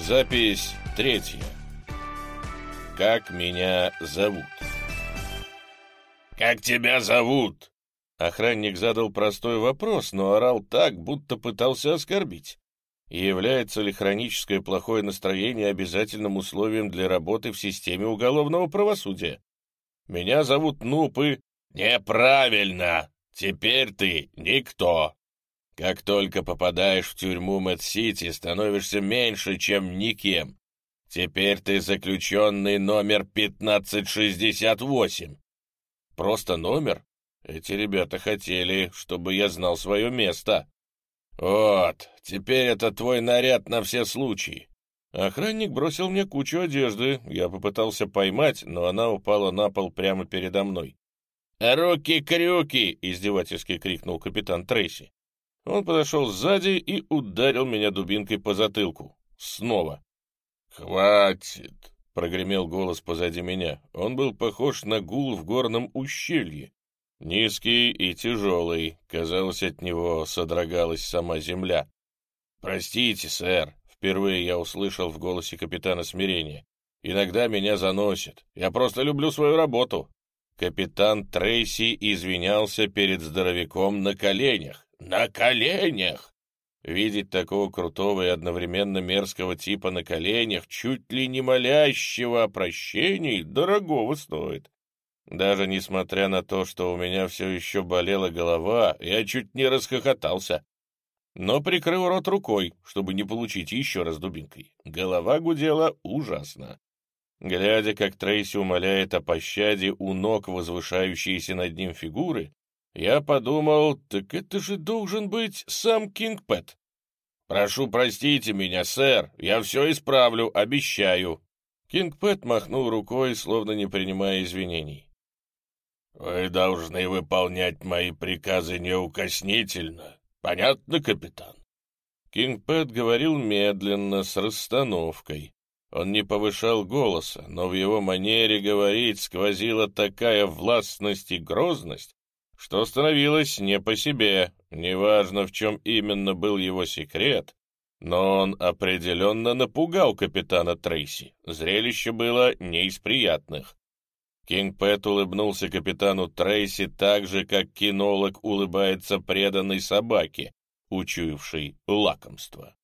Запись 3. Как меня зовут? «Как тебя зовут?» Охранник задал простой вопрос, но орал так, будто пытался оскорбить. Является ли хроническое плохое настроение обязательным условием для работы в системе уголовного правосудия? Меня зовут Нуп и... Неправильно! Теперь ты никто. Как только попадаешь в тюрьму Мэд-Сити, становишься меньше, чем никем. Теперь ты заключенный номер 1568. Просто номер? Эти ребята хотели, чтобы я знал свое место. Вот, теперь это твой наряд на все случаи. Охранник бросил мне кучу одежды. Я попытался поймать, но она упала на пол прямо передо мной. «Руки-крюки!» — издевательски крикнул капитан Трейси. Он подошел сзади и ударил меня дубинкой по затылку. Снова. «Хватит!» — прогремел голос позади меня. Он был похож на гул в горном ущелье. Низкий и тяжелый. Казалось, от него содрогалась сама земля. «Простите, сэр», — впервые я услышал в голосе капитана смирение. «Иногда меня заносит. Я просто люблю свою работу». Капитан Трейси извинялся перед здоровяком на коленях. На коленях! Видеть такого крутого и одновременно мерзкого типа на коленях, чуть ли не молящего о прощении, дорогого стоит. Даже несмотря на то, что у меня все еще болела голова, я чуть не расхохотался. Но прикрыл рот рукой, чтобы не получить еще раз дубинкой. Голова гудела ужасно. Глядя, как Трейси умоляет о пощаде у ног возвышающейся над ним фигуры, я подумал, так это же должен быть сам Кинг Пэт. «Прошу, простите меня, сэр, я все исправлю, обещаю». Кинг Пэт махнул рукой, словно не принимая извинений. «Вы должны выполнять мои приказы неукоснительно. Понятно, капитан?» Кинг Пэт говорил медленно, с расстановкой. Он не повышал голоса, но в его манере говорить сквозила такая властность и грозность, что становилось не по себе. Неважно, в чем именно был его секрет, но он определенно напугал капитана Трейси. Зрелище было не из приятных. Кинг Пэт улыбнулся капитану Трейси так же, как кинолог улыбается преданной собаке, учуявшей лакомство.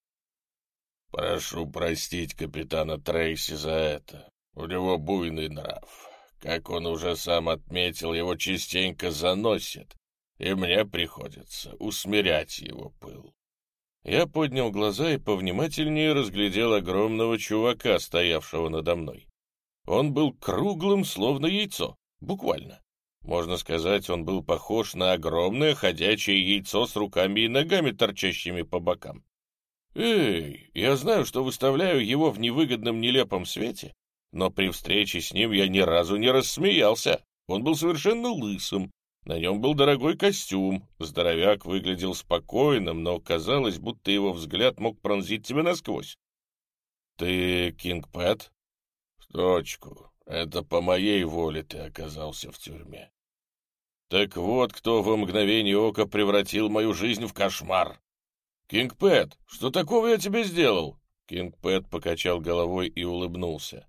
«Прошу простить капитана Трейси за это. У него буйный нрав. Как он уже сам отметил, его частенько заносит, и мне приходится усмирять его пыл». Я поднял глаза и повнимательнее разглядел огромного чувака, стоявшего надо мной. Он был круглым, словно яйцо, буквально. Можно сказать, он был похож на огромное ходячее яйцо с руками и ногами, торчащими по бокам. «Эй, я знаю, что выставляю его в невыгодном нелепом свете, но при встрече с ним я ни разу не рассмеялся. Он был совершенно лысым, на нем был дорогой костюм, здоровяк выглядел спокойным, но казалось, будто его взгляд мог пронзить тебя насквозь. «Ты Кинг Пэт?» «В точку. Это по моей воле ты оказался в тюрьме». «Так вот, кто во мгновение ока превратил мою жизнь в кошмар». «Кинг Пэт, что такого я тебе сделал?» Кинг Пэт покачал головой и улыбнулся.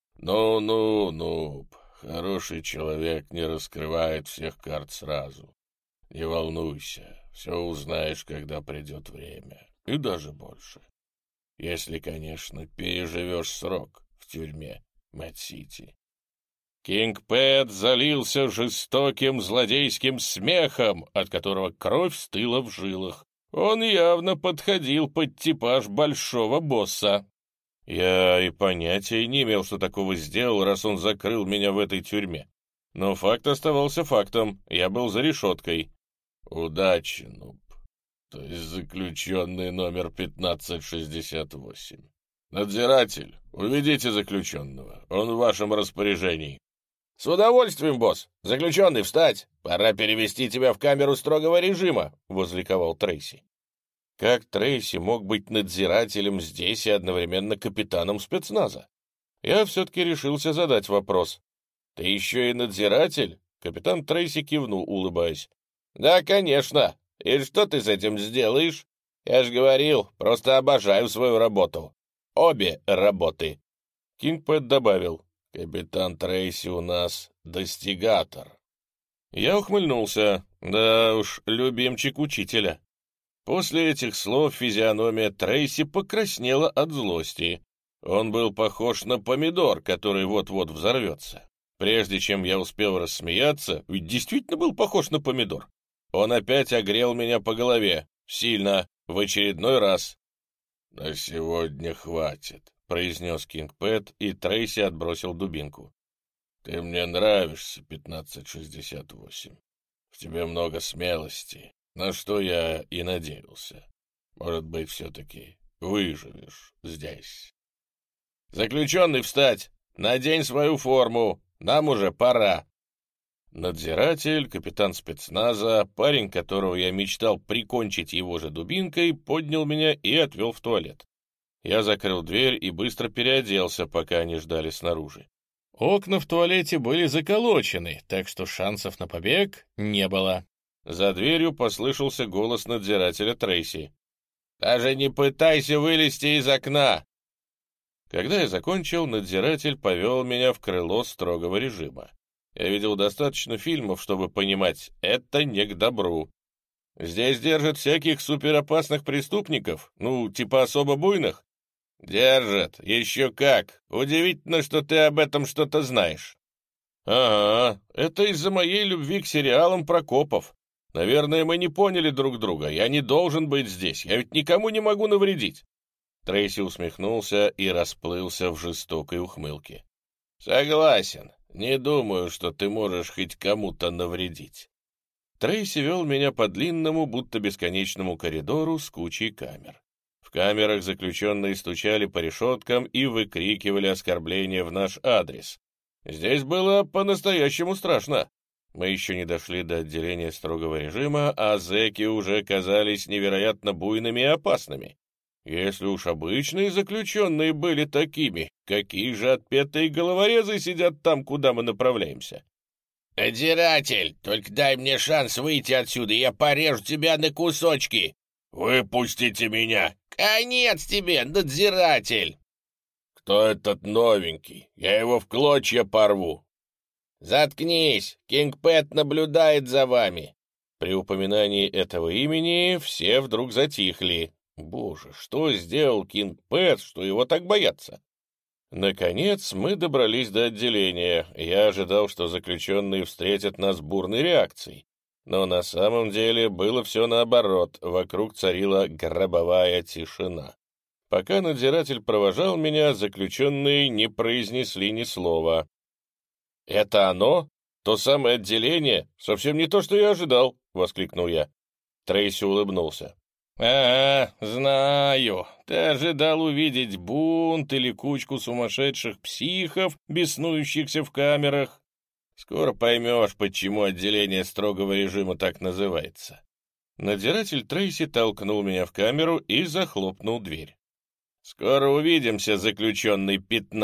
«Ну, хороший человек не раскрывает всех карт сразу. Не волнуйся, все узнаешь, когда придет время, и даже больше. Если, конечно, переживешь срок в тюрьме Мэд-Сити». Кинг Пэт залился жестоким злодейским смехом, от которого кровь стыла в жилах. Он явно подходил под типаж большого босса. Я и понятия не имел, что такого сделал, раз он закрыл меня в этой тюрьме. Но факт оставался фактом, я был за решеткой. «Удачи, Нуб, то есть заключенный номер 1568. Надзиратель, уведите заключенного, он в вашем распоряжении». «С удовольствием, босс! Заключенный, встать! Пора перевести тебя в камеру строгого режима!» — возликовал Трейси. Как Трейси мог быть надзирателем здесь и одновременно капитаном спецназа? Я все-таки решился задать вопрос. «Ты еще и надзиратель?» — капитан Трейси кивнул, улыбаясь. «Да, конечно. И что ты с этим сделаешь? Я ж говорил, просто обожаю свою работу. Обе работы. Кинг Пэт добавил: «Капитан Трейси у нас достигатор». Я ухмыльнулся. Да уж, любимчик учителя. После этих слов физиономия Трейси покраснела от злости. Он был похож на помидор, который вот-вот взорвется. Прежде чем я успел рассмеяться, ведь действительно был похож на помидор, он опять огрел меня по голове. Сильно, в очередной раз. «На сегодня хватит», — произнес Кинг Пэт, и Трейси отбросил дубинку. «Ты мне нравишься, 1568. В тебе много смелости, на что я и надеялся. Может быть, все-таки выживешь здесь». «Заключенный, встать! Надень свою форму! Нам уже пора!» Надзиратель, капитан спецназа, парень, которого я мечтал прикончить его же дубинкой, поднял меня и отвел в туалет. Я закрыл дверь и быстро переоделся, пока они ждали снаружи. Окна в туалете были заколочены, так что шансов на побег не было. За дверью послышался голос надзирателя Трейси. «Даже не пытайся вылезти из окна!» Когда я закончил, надзиратель повел меня в крыло строгого режима. Я видел достаточно фильмов, чтобы понимать, это не к добру. Здесь держат всяких суперопасных преступников, ну, типа особо буйных. Держат, еще как. Удивительно, что ты об этом что-то знаешь. Ага, это из-за моей любви к сериалам про копов. Наверное, мы не поняли друг друга. Я не должен быть здесь, я ведь никому не могу навредить. Трейси усмехнулся и расплылся в жестокой ухмылке. Согласен. Не думаю, что ты можешь хоть кому-то навредить. Трейси вел меня по длинному, будто бесконечному коридору с кучей камер. В камерах заключенные стучали по решеткам и выкрикивали оскорбления в наш адрес. Здесь было по-настоящему страшно. Мы еще не дошли до отделения строгого режима, а зэки уже казались невероятно буйными и опасными. Если уж обычные заключенные были такими, какие же отпетые головорезы сидят там, куда мы направляемся? «Надзиратель, только дай мне шанс выйти отсюда, и я порежу тебя на кусочки!» «Выпустите меня!» «Конец тебе, надзиратель!» «Кто этот новенький? Я его в клочья порву!» «Заткнись! Кинг Пэт наблюдает за вами!» При упоминании этого имени все вдруг затихли. Боже, что сделал Кинг Пэт, что его так боятся? Наконец мы добрались до отделения. Я ожидал, что заключенные встретят нас бурной реакцией. Но на самом деле было все наоборот. Вокруг царила гробовая тишина. Пока надзиратель провожал меня, заключенные не произнесли ни слова. «Это оно? То самое отделение? Совсем не то, что я ожидал!» — воскликнул я. Трейси улыбнулся. «Ага, знаю. Ты ожидал увидеть бунт или кучку сумасшедших психов, беснующихся в камерах. Скоро поймешь, почему отделение строгого режима так называется». Надзиратель Трейси толкнул меня в камеру и захлопнул дверь. «Скоро увидимся, заключенный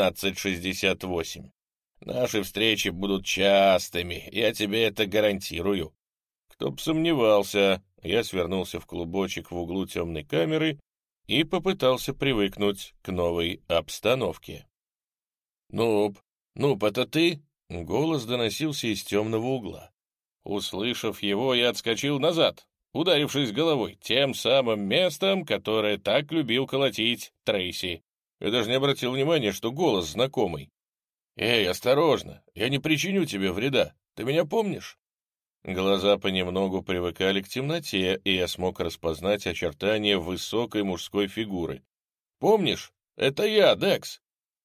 1568. Наши встречи будут частыми, я тебе это гарантирую». Кто б сомневался. Я свернулся в клубочек в углу темной камеры и попытался привыкнуть к новой обстановке. «Нуб, это ты?» — голос доносился из темного угла. Услышав его, я отскочил назад, ударившись головой тем самым местом, которое так любил колотить Трейси. Я даже не обратил внимания, что голос знакомый. «Эй, осторожно, я не причиню тебе вреда. Ты меня помнишь?» Глаза понемногу привыкали к темноте, и я смог распознать очертания высокой мужской фигуры. «Помнишь? Это я, Декс».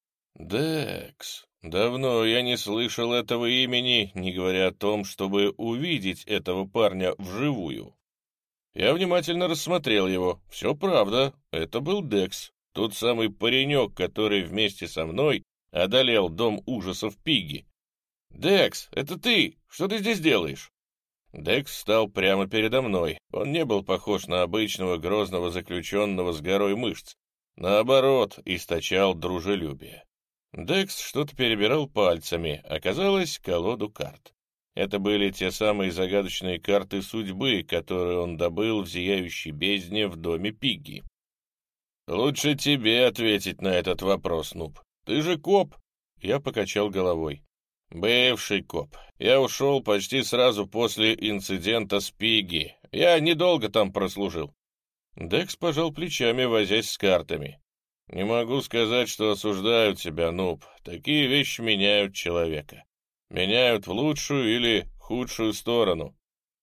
«Декс. Давно я не слышал этого имени, не говоря о том, чтобы увидеть этого парня вживую». Я внимательно рассмотрел его. Все правда, это был Декс, тот самый паренек, который вместе со мной одолел дом ужасов Пигги. «Декс, это ты? Что ты здесь делаешь?» Декс встал прямо передо мной. Он не был похож на обычного грозного заключенного с горой мышц. Наоборот, источал дружелюбие. Декс что-то перебирал пальцами, оказалось, колоду карт. Это были те самые загадочные карты судьбы, которые он добыл в зияющей бездне в доме Пигги. Лучше тебе ответить на этот вопрос, Нуб. Ты же коп. Я покачал головой. Бывший коп. Я ушел почти сразу после инцидента с Пигги. Я недолго там прослужил. Декс пожал плечами, возясь с картами. Не могу сказать, что осуждают тебя, Нуб. Такие вещи меняют человека. Меняют в лучшую или худшую сторону.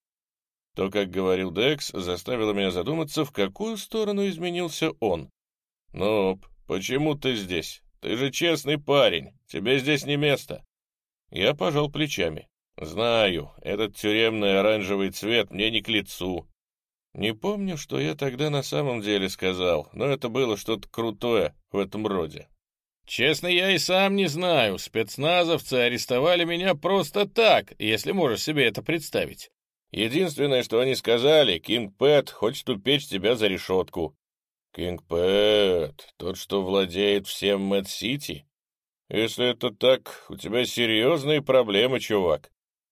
То, как говорил Декс, заставило меня задуматься, в какую сторону изменился он. «Нуб, почему ты здесь? Ты же честный парень, тебе здесь не место». Я пожал плечами. «Знаю, этот тюремный оранжевый цвет мне не к лицу». Не помню, что я тогда на самом деле сказал, но это было что-то крутое в этом роде. «Честно, я и сам не знаю. Спецназовцы арестовали меня просто так, если можешь себе это представить. Единственное, что они сказали, Кинг Пэт хочет упечь тебя за решетку». «Кинг Пэт, тот, что владеет всем Мэд-Сити? Если это так, у тебя серьезные проблемы, чувак».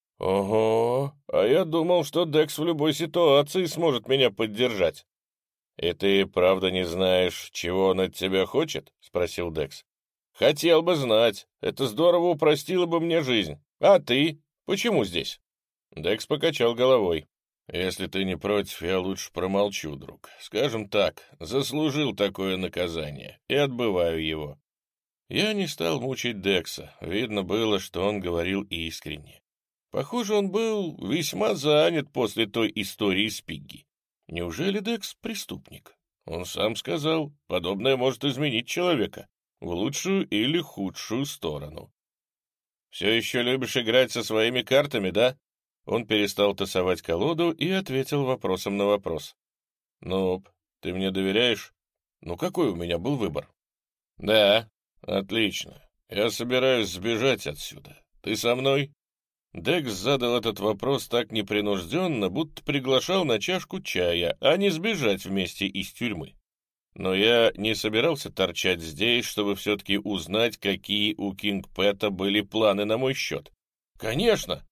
«Ого, а я думал, что Декс в любой ситуации сможет меня поддержать». «И ты правда не знаешь, чего он от тебя хочет?» — спросил Декс. «Хотел бы знать. Это здорово упростило бы мне жизнь. А ты? Почему здесь?» Декс покачал головой. «Если ты не против, я лучше промолчу, друг. Скажем так, заслужил такое наказание и отбываю его». Я не стал мучить Декса. Видно было, что он говорил искренне. Похоже, он был весьма занят после той истории с Пигги. Неужели Декс преступник? Он сам сказал, подобное может изменить человека в лучшую или худшую сторону. «Все еще любишь играть со своими картами, да?» Он перестал тасовать колоду и ответил вопросом на вопрос. «Ну, ты мне доверяешь? Ну, какой у меня был выбор?» «Да, отлично. Я собираюсь сбежать отсюда. Ты со мной?» Декс задал этот вопрос так непринужденно, будто приглашал на чашку чая, а не сбежать вместе из тюрьмы. Но я не собирался торчать здесь, чтобы все-таки узнать, какие у Кинг Пэта были планы на мой счет. «Конечно!»